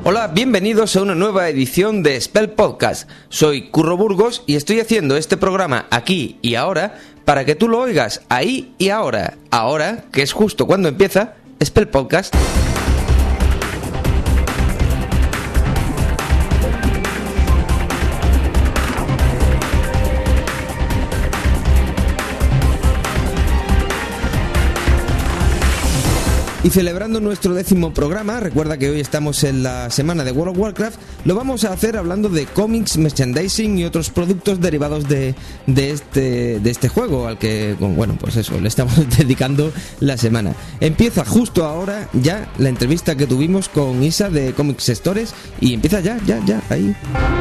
Hola, bienvenidos a una nueva edición de Spell Podcast. Soy Curro Burgos y estoy haciendo este programa aquí y ahora para que tú lo oigas ahí y ahora. Ahora, que es justo cuando empieza Spell Podcast. Y celebrando nuestro 10º programa, recuerda que hoy estamos en la semana de World of Warcraft, lo vamos a hacer hablando de cómics, merchandising y otros productos derivados de este juego, al que, bueno, pues eso, le estamos dedicando la semana. Empieza justo ahora ya la entrevista que tuvimos con Isa de Comics Stores y empieza ya, ahí.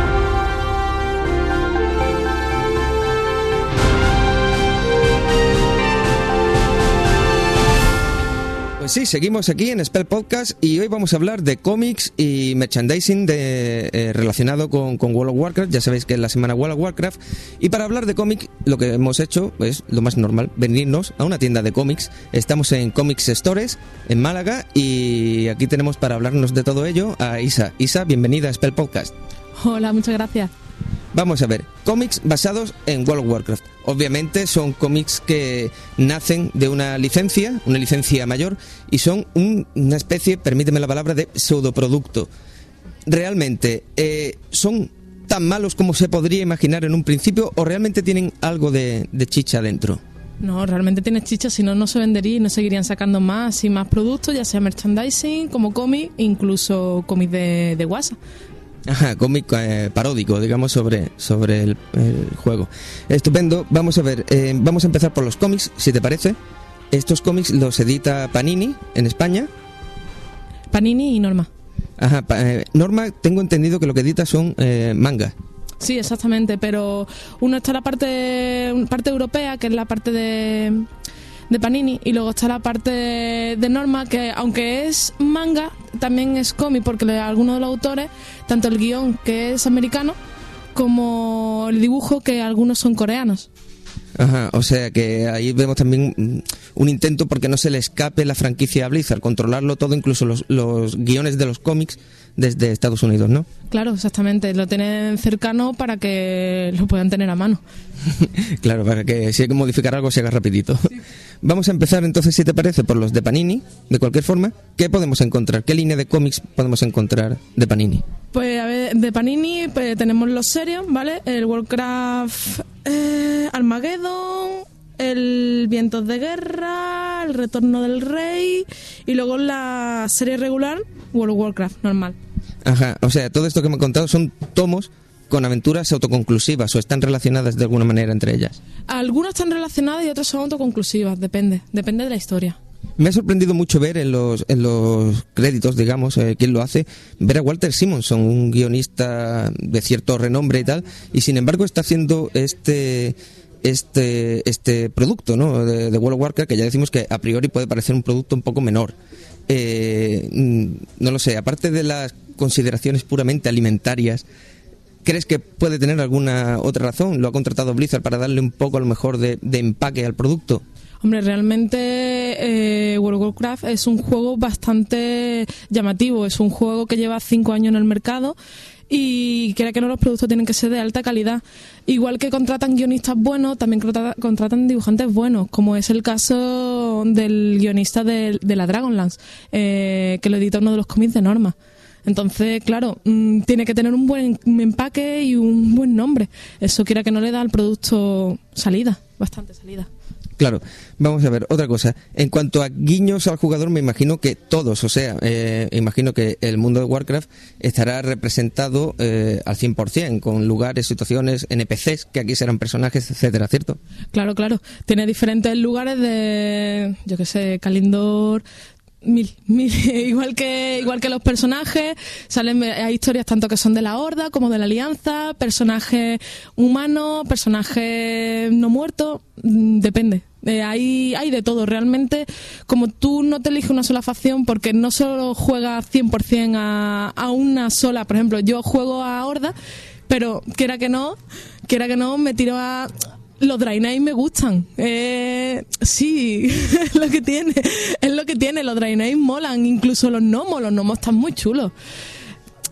Sí, seguimos aquí en Spell Podcast y hoy vamos a hablar de cómics y merchandising relacionado con World of Warcraft. Ya sabéis que es la semana World of Warcraft. Y para hablar de cómics, lo que hemos hecho es lo más normal, venirnos a una tienda de cómics. Estamos en Comics Stores, en Málaga, y aquí tenemos para hablarnos de todo ello a Isa. Isa, bienvenida a Spell Podcast. Hola, muchas gracias. Vamos a ver, cómics basados en World of Warcraft. Obviamente son cómics que nacen de una licencia mayor, y son una especie, permíteme la palabra, de pseudoproducto. ¿Realmente son tan malos como se podría imaginar en un principio o realmente tienen algo de chicha dentro? No, realmente tiene chicha, si no, no se vendería y no seguirían sacando más y más productos, ya sea merchandising, como cómic, incluso cómics de WhatsApp. Ajá, cómic paródico, digamos, sobre el juego. Estupendo. Vamos a ver, vamos a empezar por los cómics, si te parece. Estos cómics los edita Panini en España. Panini y Norma. Ajá, Norma, tengo entendido que lo que edita son manga. Sí, exactamente, pero uno está la parte europea, que es la parte de Panini, y luego está la parte de Norma, que aunque es manga, también es cómic, porque algunos de los autores, tanto el guión, que es americano, como el dibujo, que algunos son coreanos. Ajá, o sea que ahí vemos también un intento porque no se le escape la franquicia a Blizzard, controlarlo todo, incluso los guiones de los cómics desde Estados Unidos, ¿no? Claro, exactamente, lo tienen cercano para que lo puedan tener a mano. Claro, para que si hay que modificar algo se haga rapidito. Sí. Vamos a empezar entonces, si te parece, por los de Panini. De cualquier forma, ¿qué podemos encontrar? ¿Qué línea de cómics podemos encontrar de Panini? Pues a ver, de Panini pues, tenemos los serios, ¿vale? El Warcraft Armageddon, el Vientos de Guerra, el Retorno del Rey, y luego la serie regular World of Warcraft normal. Ajá, o sea, todo esto que me he contado son tomos con aventuras autoconclusivas, o están relacionadas de alguna manera entre ellas. Algunas están relacionadas y otras son autoconclusivas, depende de la historia. Me ha sorprendido mucho ver en los créditos, digamos, quién lo hace, ver a Walter Simonson, un guionista de cierto renombre y tal, y sin embargo está haciendo este producto, ¿no? de World of Warcraft, que ya decimos que a priori puede parecer un producto un poco menor. No lo sé, aparte de las consideraciones puramente alimentarias, ¿crees que puede tener alguna otra razón? ¿Lo ha contratado Blizzard para darle un poco a lo mejor de empaque al producto? Hombre, realmente World of Warcraft es un juego bastante llamativo, es un juego que lleva 5 años en el mercado y quiera que no, los productos tienen que ser de alta calidad. Igual que contratan guionistas buenos, también contratan dibujantes buenos, como es el caso del guionista de la Dragonlance, que lo edita uno de los cómics de Norma. Entonces, claro, tiene que tener un buen empaque y un buen nombre. Eso quiera que no le da al producto salida, bastante salida. Claro, vamos a ver, otra cosa. En cuanto a guiños al jugador, me imagino que todos, o sea, imagino que el mundo de Warcraft estará representado al 100%, con lugares, situaciones, NPCs, que aquí serán personajes, etcétera, ¿cierto? Claro. Tiene diferentes lugares de, yo qué sé, Kalimdor, mil. Igual que los personajes, hay historias tanto que son de la Horda como de la Alianza, personajes humanos, personajes no muertos, depende. Hay de todo, realmente, como tú no te eliges una sola facción, porque no solo juegas 100% a una sola, por ejemplo, yo juego a Horda, pero quiera que no, me tiro a... Los Draenei me gustan. Sí, es lo que tiene. Los Draenei molan, incluso los gnomos están muy chulos.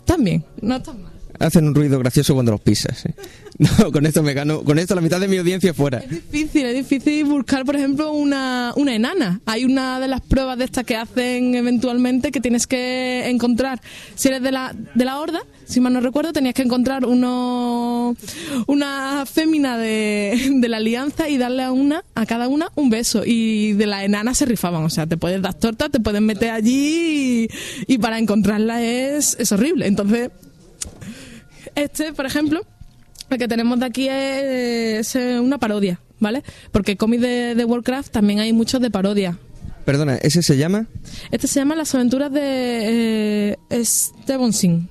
están bien, no están mal. Hacen un ruido gracioso cuando los pisas. No, con esto me gano, con esto la mitad de mi audiencia fuera. Es difícil buscar, por ejemplo, una enana. Hay una de las pruebas de estas que hacen eventualmente que tienes que encontrar. Si eres de la horda, si mal no recuerdo, tenías que encontrar una fémina de la alianza y darle a cada una un beso. Y de la enana se rifaban, o sea, te puedes dar torta, te puedes meter allí y para encontrarla es horrible. Entonces, por ejemplo, el que tenemos de aquí es una parodia, ¿vale? Porque cómics de Warcraft también hay muchos de parodia. Perdona, ¿ese se llama? Este se llama Las aventuras de Stevontin.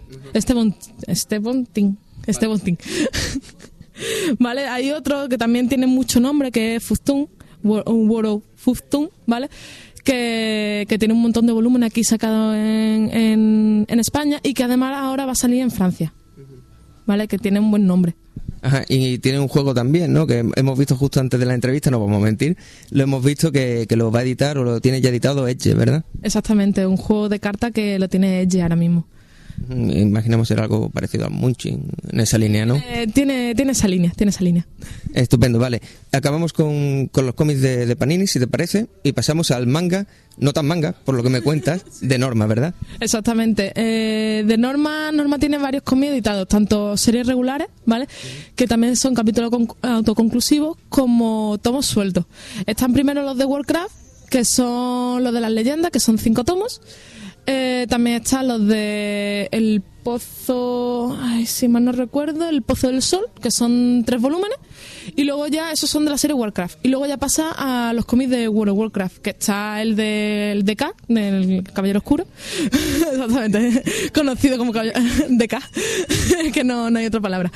¿Vale? Hay otro que también tiene mucho nombre, que es Fuftun, World of Fuftun, ¿vale? Que tiene un montón de volumen aquí sacado en España y que además ahora va a salir en Francia, ¿vale? Que tiene un buen nombre. Ajá, y tiene un juego también, ¿no? Que hemos visto justo antes de la entrevista, no vamos a mentir, lo hemos visto que lo va a editar o lo tiene ya editado Edge, ¿verdad? Exactamente, un juego de cartas que lo tiene Edge ahora mismo. Imaginamos ser algo parecido al Munchkin, en esa línea, ¿no? Tiene esa línea. Estupendo, vale. Acabamos con los cómics de Panini, si te parece, y pasamos al manga, no tan manga, por lo que me cuentas, de Norma, ¿verdad? Exactamente. De Norma tiene varios cómics editados, tanto series regulares, ¿vale? Que también son capítulos autoconclusivos, como tomos sueltos. Están primero los de Warcraft, que son los de las leyendas, que son 5 tomos. También están los de El Pozo, si mal no recuerdo, El Pozo del Sol, que son 3 volúmenes. Y luego ya, esos son de la serie Warcraft. Y luego ya pasa a los cómics de World of Warcraft, que está el de K, del Caballero Oscuro. Exactamente, conocido como de K, que no hay otra palabra.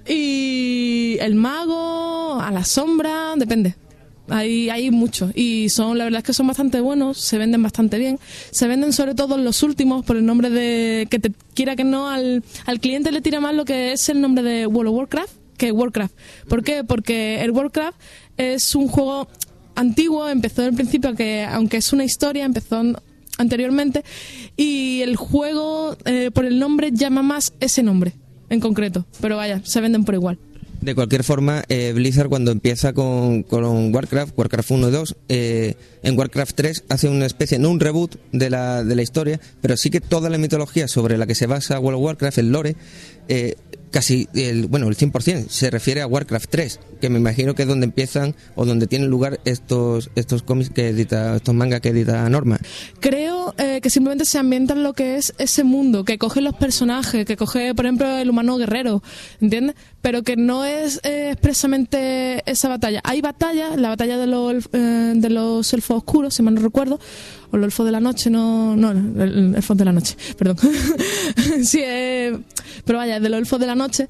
Y el Mago, A la Sombra, depende. Hay muchos y la verdad es que son bastante buenos, se venden bastante bien, se venden sobre todo los últimos por el nombre de, que te quiera que no, al cliente le tira más lo que es el nombre de World of Warcraft que Warcraft. ¿Por qué? Porque el Warcraft es un juego antiguo, empezó en principio, que aunque es una historia, empezó anteriormente, y el juego por el nombre llama más ese nombre en concreto, pero vaya, se venden por igual. De cualquier forma, Blizzard cuando empieza con Warcraft 1 y 2, en Warcraft 3 hace una especie, no un reboot de la historia, pero sí que toda la mitología sobre la que se basa World of Warcraft, el lore, casi el 100% se refiere a Warcraft 3, que me imagino que es donde empiezan o donde tienen lugar estos cómics que edita, estos mangas que edita Norma. Creo que simplemente se ambientan lo que es ese mundo, que coge los personajes, que coge, por ejemplo, el humano guerrero, ¿entiendes? Pero que no es expresamente esa batalla. Hay batallas, la batalla de los elfos oscuros, si mal no recuerdo, o los elfos de la noche, el elfos de la noche, perdón. Sí, pero vaya, de los elfos de la noche.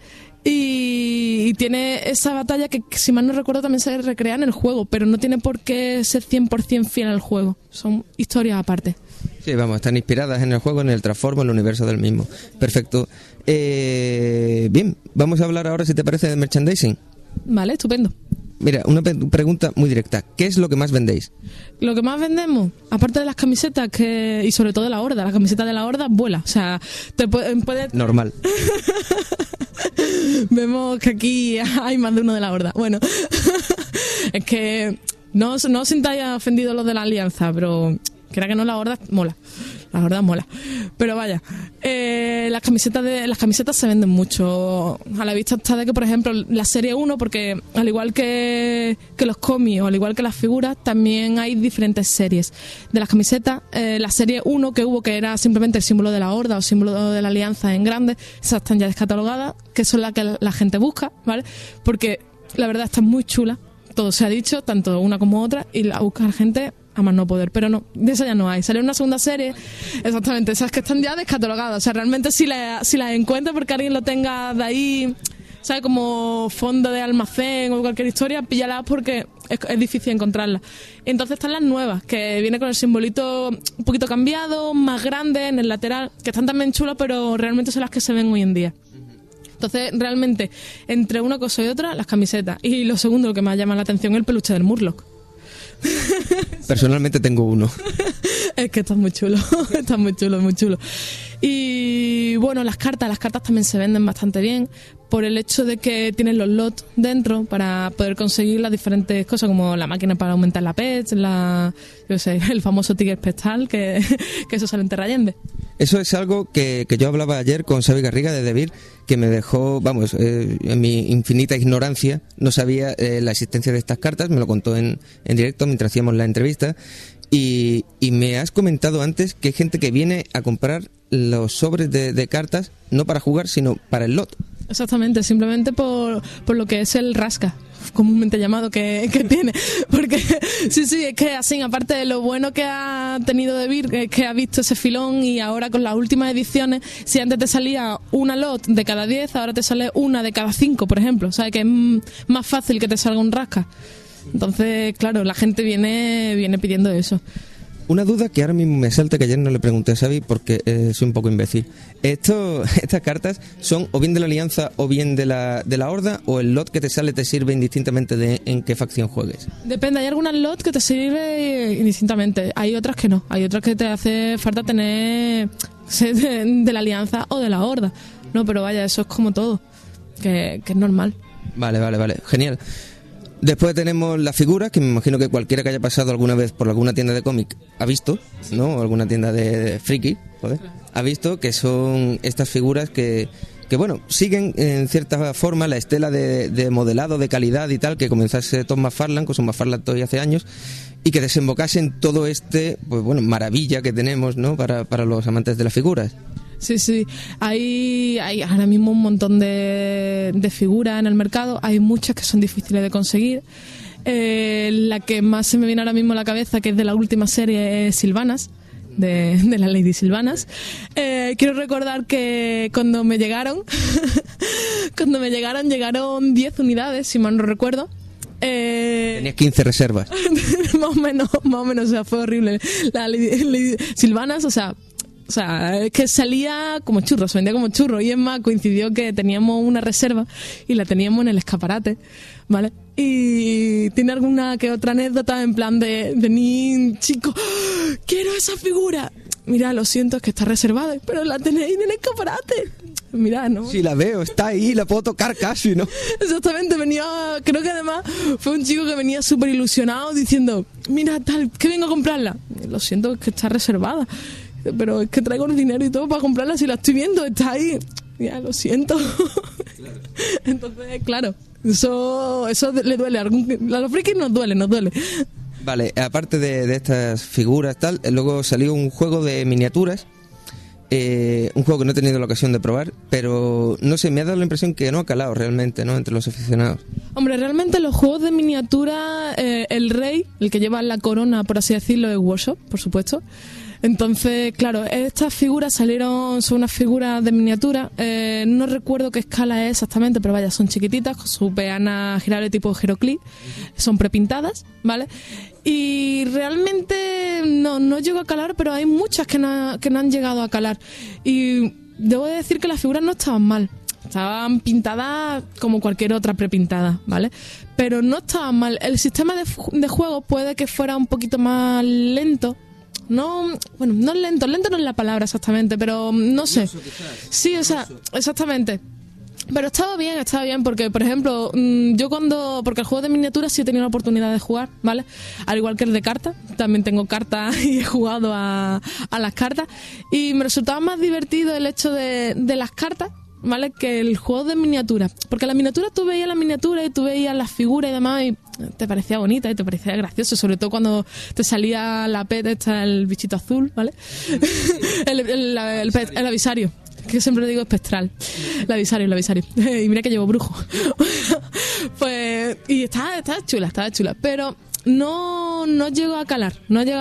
Y tiene esa batalla que, si mal no recuerdo, también se recrea en el juego, pero no tiene por qué ser 100% fiel al juego. Son historias aparte. Sí, vamos, están inspiradas en el juego, en el transformo, en el universo del mismo. Perfecto. Bien, vamos a hablar ahora, si te parece, de merchandising. Vale, estupendo. Mira, una pregunta muy directa. ¿Qué es lo que más vendéis? Lo que más vendemos, aparte de las camisetas y sobre todo de la Horda, la camiseta de la Horda vuela. O sea, te puede... Normal. Vemos que aquí hay más de uno de la Horda. Bueno, es que no os sintáis ofendidos los de la Alianza, pero crea que no, la Horda mola. La Horda mola. Pero vaya, las camisetas se venden mucho. A la vista está de que, por ejemplo, la serie 1, porque al igual que los cómics o al igual que las figuras, también hay diferentes series de las camisetas. La serie 1 que hubo, que era simplemente el símbolo de la Horda o símbolo de la Alianza en grande, esas están ya descatalogadas, que son las que la gente busca, ¿vale? Porque la verdad están muy chulas. Todo se ha dicho, tanto una como otra, y la busca la gente a más no poder, pero no, de esa ya no hay. Salió una segunda serie, exactamente, esas que están ya descatalogadas. O sea, realmente si las encuentras porque alguien lo tenga de ahí, ¿sabes? Como fondo de almacén o cualquier historia, píllalas porque es difícil encontrarlas. Entonces están las nuevas, que viene con el simbolito un poquito cambiado, más grande en el lateral, que están también chulas, pero realmente son las que se ven hoy en día. Entonces, realmente, entre una cosa y otra, las camisetas. Y lo segundo, lo que más llama la atención, es el peluche del Murloc. Personalmente tengo uno. Es que está muy chulo, está muy chulo, muy chulo. Y bueno, las cartas también se venden bastante bien por el hecho de que tienen los lots dentro para poder conseguir las diferentes cosas, como la máquina para aumentar la pet, el famoso ticket espectral, que eso sale en Terrayende. Eso es algo que yo hablaba ayer con Xavi Garriga de Devir, que me dejó, en mi infinita ignorancia, no sabía la existencia de estas cartas, me lo contó en directo mientras hacíamos la entrevista, y me has comentado antes que hay gente que viene a comprar los sobres de cartas, no para jugar, sino para el lot. Exactamente, simplemente por lo que es el rasca, comúnmente llamado, que tiene. Porque sí, es que así, aparte de lo bueno que ha tenido Devir, es que ha visto ese filón, y ahora con las últimas ediciones, si antes te salía una lot de cada 10, ahora te sale una de cada 5, por ejemplo. O sea, que es más fácil que te salga un rasca. Entonces, claro, la gente viene pidiendo eso. Una duda que ahora mismo me salta, que ayer no le pregunté a Xavi porque soy un poco imbécil. ¿Estas cartas son o bien de la Alianza o bien de la Horda, o el lot que te sale te sirve indistintamente de en qué facción juegues? Depende, hay algunas lot que te sirve indistintamente, hay otras que no, hay otras que te hace falta tener de la Alianza o de la Horda. No, pero vaya, eso es como todo, que es normal. Vale, genial. Después tenemos las figuras, que me imagino que cualquiera que haya pasado alguna vez por alguna tienda de cómic ha visto, ¿no? O alguna tienda de friki, joder, ha visto que son estas figuras que bueno, siguen en cierta forma la estela de modelado, de calidad y tal, que comenzase Todd McFarlane con su McFarlane Toy hace años, y que desembocase en todo maravilla que tenemos, ¿no? Para los amantes de las figuras. Sí, hay ahora mismo un montón de figuras en el mercado, hay muchas que son difíciles de conseguir. La que más se me viene ahora mismo a la cabeza, que es de la última serie, es Sylvanas, de la Lady Sylvanas. Quiero recordar que cuando me llegaron llegaron 10 unidades, si mal no recuerdo. Tenías 15 reservas. más o menos, o sea, fue horrible. La Lady Sylvanas, o sea, es que salía como churro, se vendía como churro. Y es más, coincidió que teníamos una reserva y la teníamos en el escaparate, ¿vale? Y tiene alguna que otra anécdota en plan de venir, chico, quiero esa figura. Mira, lo siento, es que está reservada, pero la tenéis en el escaparate. Mira, ¿no? Sí, la veo, está ahí, la puedo tocar casi, ¿no? Exactamente, creo que además fue un chico que venía súper ilusionado diciendo, mira, tal, que vengo a comprarla. Lo siento, es que está reservada. Pero es que traigo el dinero y todo para comprarla, si la estoy viendo, está ahí. Ya, lo siento. Claro. Entonces, claro, eso le duele. A los frikis nos duele. Vale, aparte de estas figuras tal, luego salió un juego de miniaturas, un juego que no he tenido la ocasión de probar, pero no sé, me ha dado la impresión que no ha calado realmente, ¿no?, entre los aficionados. Hombre, realmente los juegos de miniatura, el rey, el que lleva la corona, por así decirlo, es Workshop, por supuesto. Entonces, claro, estas figuras son unas figuras de miniatura, no recuerdo qué escala es exactamente, pero vaya, son chiquititas, con su peana girable tipo Heroclix, son prepintadas, ¿vale? Y realmente no llegó a calar, pero hay muchas que no han llegado a calar. Y debo de decir que las figuras no estaban mal. Estaban pintadas como cualquier otra prepintada, ¿vale? Pero no estaban mal. El sistema de juego puede que fuera un poquito más lento. No lento no es la palabra exactamente, pero no sé. Sí, o sea, exactamente. Pero estaba bien, porque, por ejemplo, porque el juego de miniaturas sí he tenido la oportunidad de jugar, ¿vale? Al igual que el de cartas, también tengo cartas y he jugado a las cartas, y me resultaba más divertido el hecho de las cartas, ¿vale?, que el juego de miniaturas. Porque la miniatura, tú veías la miniatura y tú veías las figuras y demás, y te parecía bonita y te parecía gracioso, sobre todo cuando te salía la pet esta, el bichito azul, ¿vale? el avisario, que siempre le digo espectral. El avisario. Y mira que llevo brujo. Pues, y estaba chula, pero no llegó a calar.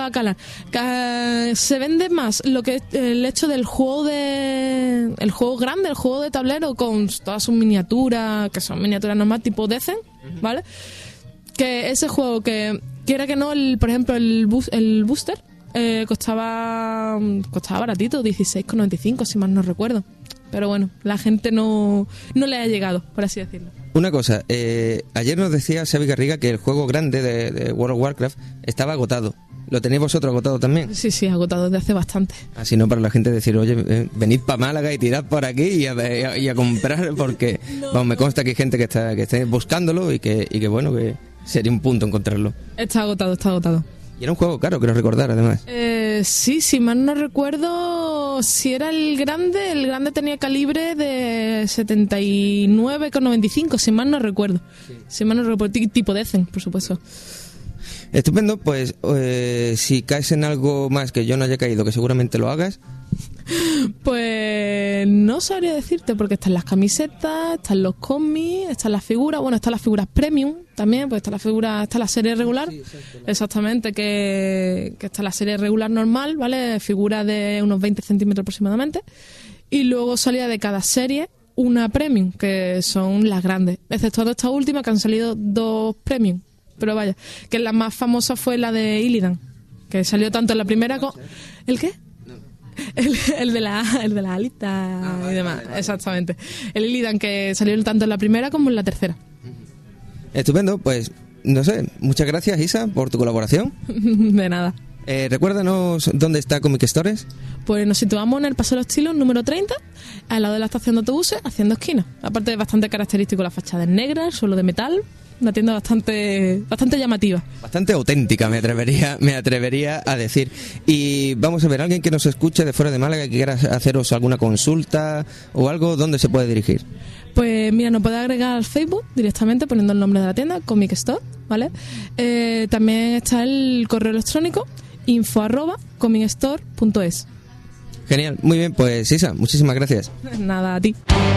Se vende más lo que es el hecho del juego el juego grande, el juego de tablero con todas sus miniaturas, que son miniaturas normales tipo Decen, ¿vale? Que ese juego que quiera que no, por ejemplo, el booster costaba baratito, 16,95 si mal no recuerdo. Pero bueno, la gente no le ha llegado, por así decirlo. Una cosa, ayer nos decía Xavi Garriga que el juego grande de World of Warcraft estaba agotado. ¿Lo tenéis vosotros agotado también? Sí, agotado desde hace bastante. Así no para la gente decir, oye, venid para Málaga y tirad por aquí y a comprar, porque vamos, me consta que hay gente que está buscándolo y que bueno, que sería un punto encontrarlo. Está agotado. Y era un juego caro, quiero recordar, además. Sí, si mal no recuerdo, si era el grande tenía calibre de 79,95, si mal no recuerdo. Sí. Si mal no recuerdo, tipo Decen, por supuesto. Estupendo, pues si caes en algo más que yo no haya caído, que seguramente lo hagas. Pues no sabría decirte, porque están las camisetas, están los cómics, están las figuras, bueno, están las figuras premium también, pues está la serie regular, sí, exactamente, que está la serie regular normal, ¿vale? Figura de unos 20 centímetros aproximadamente, y luego salía de cada serie una premium, que son las grandes, excepto esta última, que han salido 2 premium, pero vaya, que la más famosa fue la de Illidan, que salió tanto en la primera como... ¿El qué? El de la alita y demás, vale. Exactamente. El Illidan, que salió tanto en la primera como en la tercera. Estupendo, pues no sé, muchas gracias, Isa, por tu colaboración. De nada. Recuérdanos dónde está Comic Stores. Pues nos situamos en el Paseo de los Estilos número 30, al lado de la estación de autobuses, haciendo esquina. Aparte, es bastante característico la fachada en negra, el suelo de metal. Una tienda bastante llamativa. Bastante auténtica, me atrevería a decir. Y vamos a ver, alguien que nos escuche de fuera de Málaga que quiera haceros alguna consulta o algo, ¿dónde se puede dirigir? Pues mira, nos puede agregar al Facebook directamente poniendo el nombre de la tienda, Comic Store, ¿vale? También está el correo electrónico info@comicstore.es. Genial, muy bien, pues Isa, muchísimas gracias. Nada, a ti.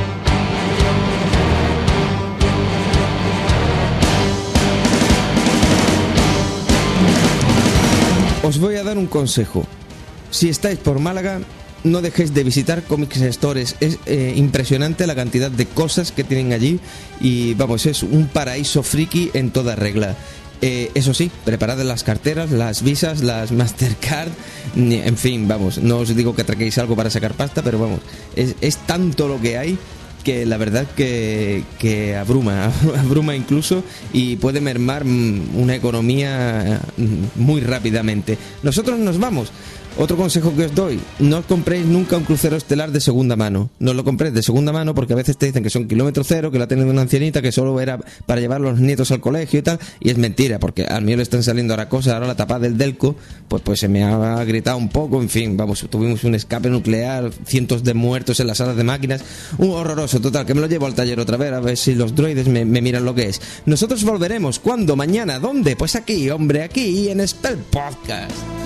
Os voy a dar un consejo. Si estáis por Málaga, no dejéis de visitar Comic Stores. Es impresionante la cantidad de cosas que tienen allí y vamos, es un paraíso friki en toda regla. Eso sí, preparad las carteras, las visas, las Mastercard, en fin, vamos, no os digo que traquéis algo para sacar pasta, pero vamos, es tanto lo que hay que la verdad que abruma incluso y puede mermar una economía muy rápidamente. Nosotros nos vamos. Otro consejo que os doy, no os compréis nunca un crucero estelar de segunda mano. No lo compréis de segunda mano porque a veces te dicen que son kilómetro cero, que la tienen de una ancianita, que solo era para llevar a los nietos al colegio y tal, y es mentira, porque al mío le están saliendo ahora cosas, ahora la tapa del Delco, pues se me ha gritado un poco, en fin, vamos, tuvimos un escape nuclear, cientos de muertos en las salas de máquinas, un horroroso, total, que me lo llevo al taller otra vez, a ver si los droides me miran lo que es. Nosotros volveremos, ¿cuándo? Mañana, ¿dónde? Pues aquí, hombre, aquí en Spell Podcast.